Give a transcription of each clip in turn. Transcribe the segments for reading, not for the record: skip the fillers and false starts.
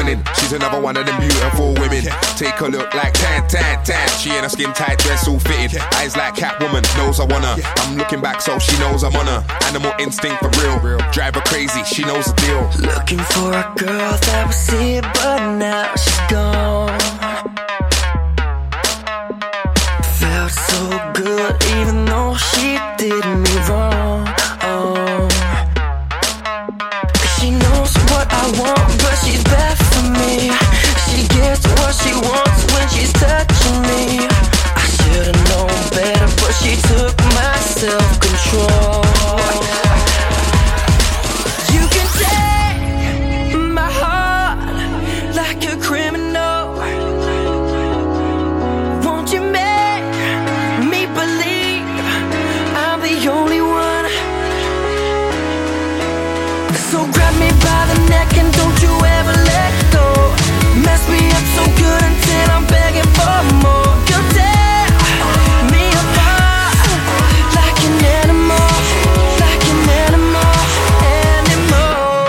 winning. She's another one of them beautiful women. Take a look like tan, tan, tan. She in a skin tight dress all fitted. Eyes like Catwoman, knows I wanna. I'm looking back so she knows I'm on her. Animal instinct for real. Drive her crazy, she knows the deal. Looking for a girl that was here, but now she's gone. Felt so good, even though she did me wrong. She knows what I want, but she's bad for me. She gets what she wants when she's touching me. I should've known better, but she took my self-control. You can take my heart like a criminal. Won't you make me believe I'm the only one? So grab me by the neck and don't you ever let go. Mess me up so good until I'm begging for more. You tear me apart like an animal, like an animal, animal.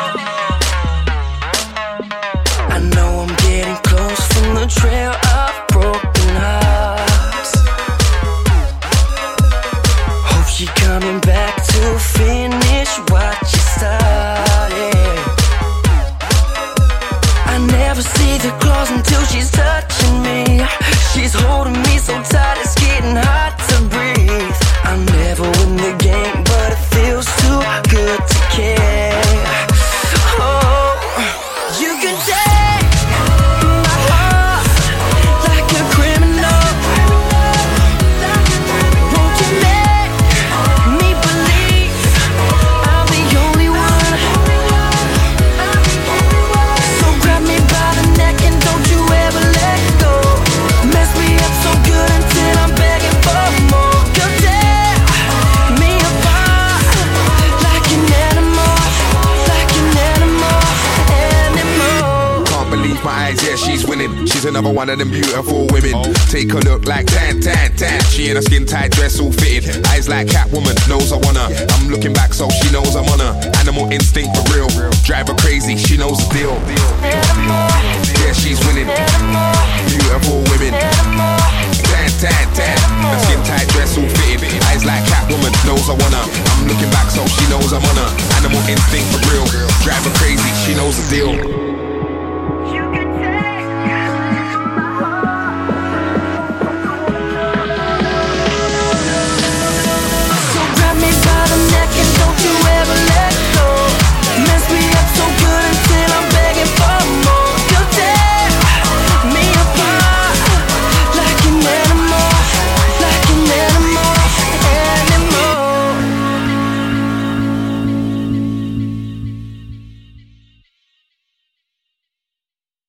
I know I'm getting close from the trail of broken hearts. Hope she coming back to finish what she started. I never see the claws until she's touching me. She's holding me so tight it's getting hard to breathe. I'm never win the game, but it feels too good to care. Oh, you can take my heart like a criminal. Won't you make me believe I'm the only one? So grab me by the neck and don't you ever let go. Mess me up so good until I'm begging for more. You tear me apart like an animal, like an animal, animal. Can't believe my eyes, yeah, she's winning. She's another one of them beautiful women. Take a look like tan, tan, tan. She in a skin tight dress all fitted. Eyes like Catwoman, knows I wanna. I'm looking back so she knows I'm on her. Animal instinct for real. Drive her crazy, she knows the deal. Yeah, she's winning. Beautiful women. Tan, tan, tan. A skin tight dress all fitted. Eyes like Catwoman, knows I wanna. I'm looking back so she knows I'm on her. Animal instinct for real. Drive her crazy, she knows the deal.